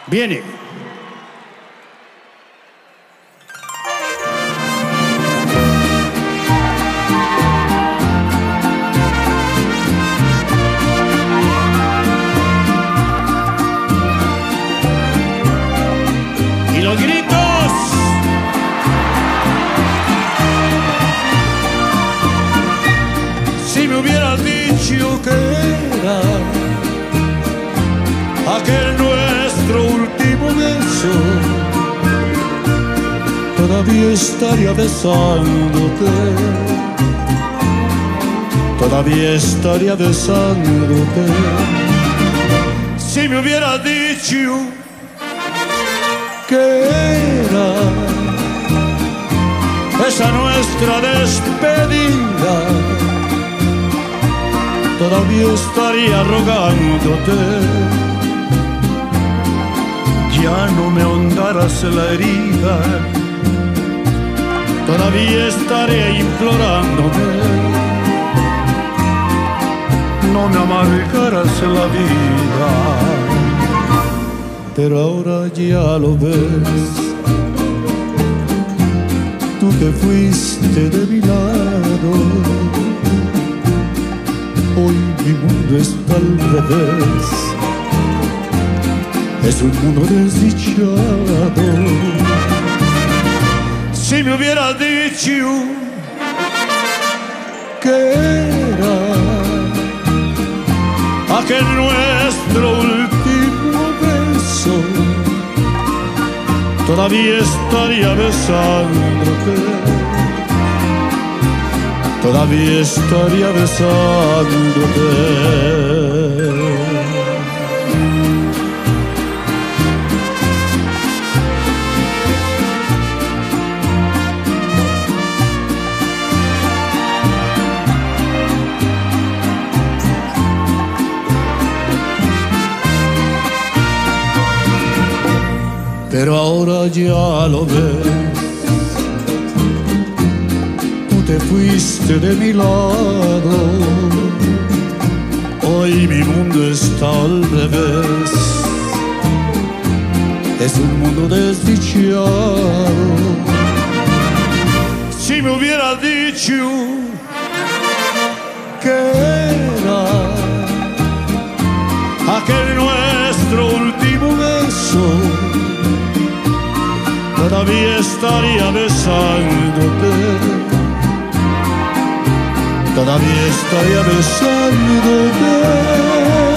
Viene. Y los gritos. Si me hubieras dicho que era aquel nuestro último beso, todavía estaría besándote, todavía estaría besándote. Si me hubieras dicho que era esa nuestra despedida, todavía estaría rogándote, ya no me ahondaras la herida, todavía estaré implorándote, no me amargaras la vida. Pero ahora ya lo ves, tú te fuiste de mi lado, hoy mi mundo está al revés, es un mundo desdichado. Si me hubieras dicho que era aquel nuestro último beso, todavía estaría besándote, todavía estaría besándote. Pero ahora ya lo ves, tú te fuiste de mi lado, hoy mi mundo está al revés, es un mundo desdichado. Si me hubieras dicho que era aquel nuestro último beso, todavía estaría besándote, todavía estaría besándote.